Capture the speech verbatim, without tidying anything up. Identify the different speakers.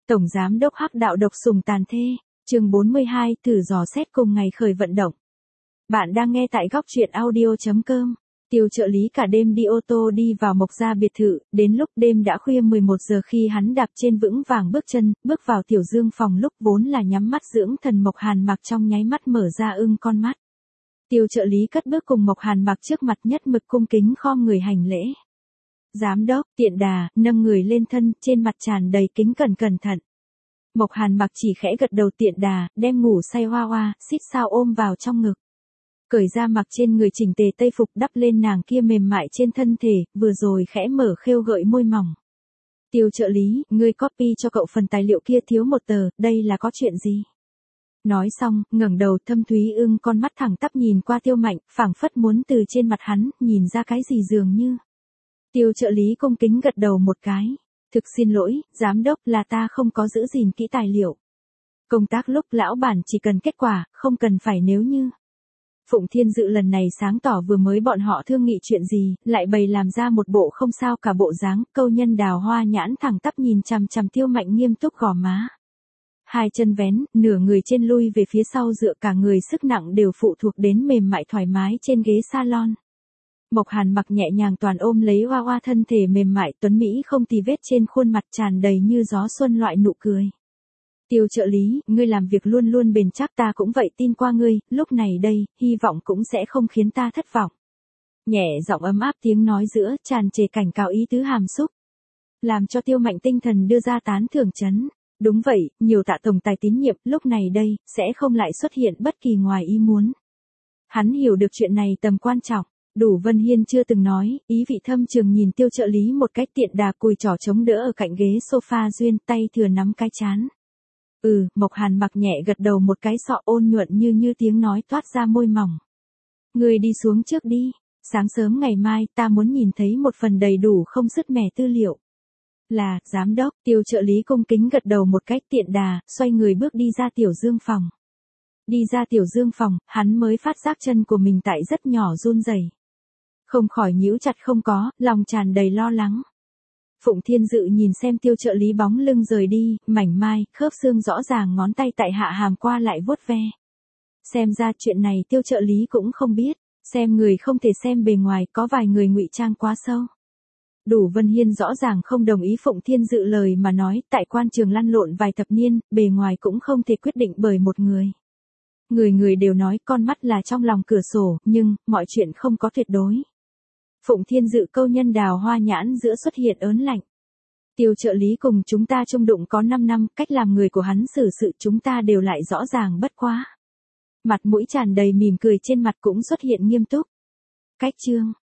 Speaker 1: Tổng Giám đốc Hắc Đạo độc sủng tàn thê, chương bốn mươi hai, thử dò xét cùng ngày khởi vận động. Bạn đang nghe tại góc truyện audio chấm com. Tiêu trợ lý cả đêm đi ô tô đi vào Mộc gia biệt thự, đến lúc đêm đã khuya mười một giờ khi hắn đạp trên vững vàng bước chân, bước vào tiểu dương phòng lúc vốn là nhắm mắt dưỡng thần Mộc Hàn Mặc trong nháy mắt mở ra ưng con mắt. Tiêu trợ lý cất bước cùng Mộc Hàn Mặc trước mặt nhất mực cung kính khom người hành lễ. Giám đốc, tiện đà, nâng người lên thân, trên mặt tràn đầy kính cẩn cẩn thận. Mộc Hàn Mặc chỉ khẽ gật đầu tiện đà, đem ngủ say hoa hoa, xít sao ôm vào trong ngực. Cởi ra mặc trên người chỉnh tề tây phục đắp lên nàng kia mềm mại trên thân thể, vừa rồi khẽ mở khêu gợi môi mỏng. Tiêu trợ lý, ngươi copy cho cậu phần tài liệu kia thiếu một tờ, đây là có chuyện gì? Nói xong, ngẩng đầu thâm thúy ưng con mắt thẳng tắp nhìn qua Tiêu Mạnh, phảng phất muốn từ trên mặt hắn, nhìn ra cái gì dường như. Tiêu trợ lý cung kính gật đầu một cái. Thực xin lỗi, giám đốc, là ta không có giữ gìn kỹ tài liệu. Công tác lúc lão bản chỉ cần kết quả, không cần phải nếu như. Phụng Thiên Dự lần này sáng tỏ vừa mới bọn họ thương nghị chuyện gì, lại bày làm ra một bộ không sao cả bộ dáng, câu nhân đào hoa nhãn thẳng tắp nhìn chằm chằm Tiêu Mạnh nghiêm túc gò má. Hai chân vén, nửa người trên lui về phía sau dựa cả người sức nặng đều phụ thuộc đến mềm mại thoải mái trên ghế salon. Mộc Hàn Mặc nhẹ nhàng toàn ôm lấy hoa hoa thân thể mềm mại tuấn Mỹ không tì vết trên khuôn mặt tràn đầy như gió xuân loại nụ cười. Tiêu trợ lý, ngươi làm việc luôn luôn bền chắc ta cũng vậy tin qua ngươi, lúc này đây, hy vọng cũng sẽ không khiến ta thất vọng. Nhẹ giọng ấm áp tiếng nói giữa tràn trề cảnh cáo ý tứ hàm xúc. Làm cho Tiêu Mạnh tinh thần đưa ra tán thưởng chấn. Đúng vậy, nhiều tạ tổng tài tín nhiệm, lúc này đây, sẽ không lại xuất hiện bất kỳ ngoài ý muốn. Hắn hiểu được chuyện này tầm quan trọng. Đủ Vân Hiên chưa từng nói, ý vị thâm trường nhìn Tiêu trợ lý một cách tiện đà cùi trỏ chống đỡ ở cạnh ghế sofa duyên tay thừa nắm cái chán. Ừ, Mộc Hàn Mặc nhẹ gật đầu một cái sọ ôn nhuận như như tiếng nói toát ra môi mỏng. Người đi xuống trước đi, sáng sớm ngày mai ta muốn nhìn thấy một phần đầy đủ không sứt mẻ tư liệu. Là, giám đốc, Tiêu trợ lý cung kính gật đầu một cách tiện đà, xoay người bước đi ra tiểu dương phòng. Đi ra tiểu dương phòng, hắn mới phát giác chân của mình tại rất nhỏ run rẩy. Không khỏi nhíu chặt không có, lòng tràn đầy lo lắng. Phụng Thiên Dự nhìn xem Tiêu trợ lý bóng lưng rời đi, mảnh mai, khớp xương rõ ràng ngón tay tại hạ hàm qua lại vuốt ve. Xem ra chuyện này Tiêu trợ lý cũng không biết, xem người không thể xem bề ngoài, có vài người ngụy trang quá sâu. Đủ Vân Hiên rõ ràng không đồng ý Phụng Thiên Dự lời mà nói, tại quan trường lăn lộn vài thập niên, bề ngoài cũng không thể quyết định bởi một người. Người người đều nói con mắt là trong lòng cửa sổ, nhưng, mọi chuyện không có tuyệt đối. Phụng Thiên Dự câu nhân đào hoa nhãn giữa xuất hiện ớn lạnh. Tiêu trợ lý cùng chúng ta chung đụng có năm năm, cách làm người của hắn xử sự chúng ta đều lại rõ ràng bất quá. Mặt mũi tràn đầy mỉm cười trên mặt cũng xuất hiện nghiêm túc. Cách chương,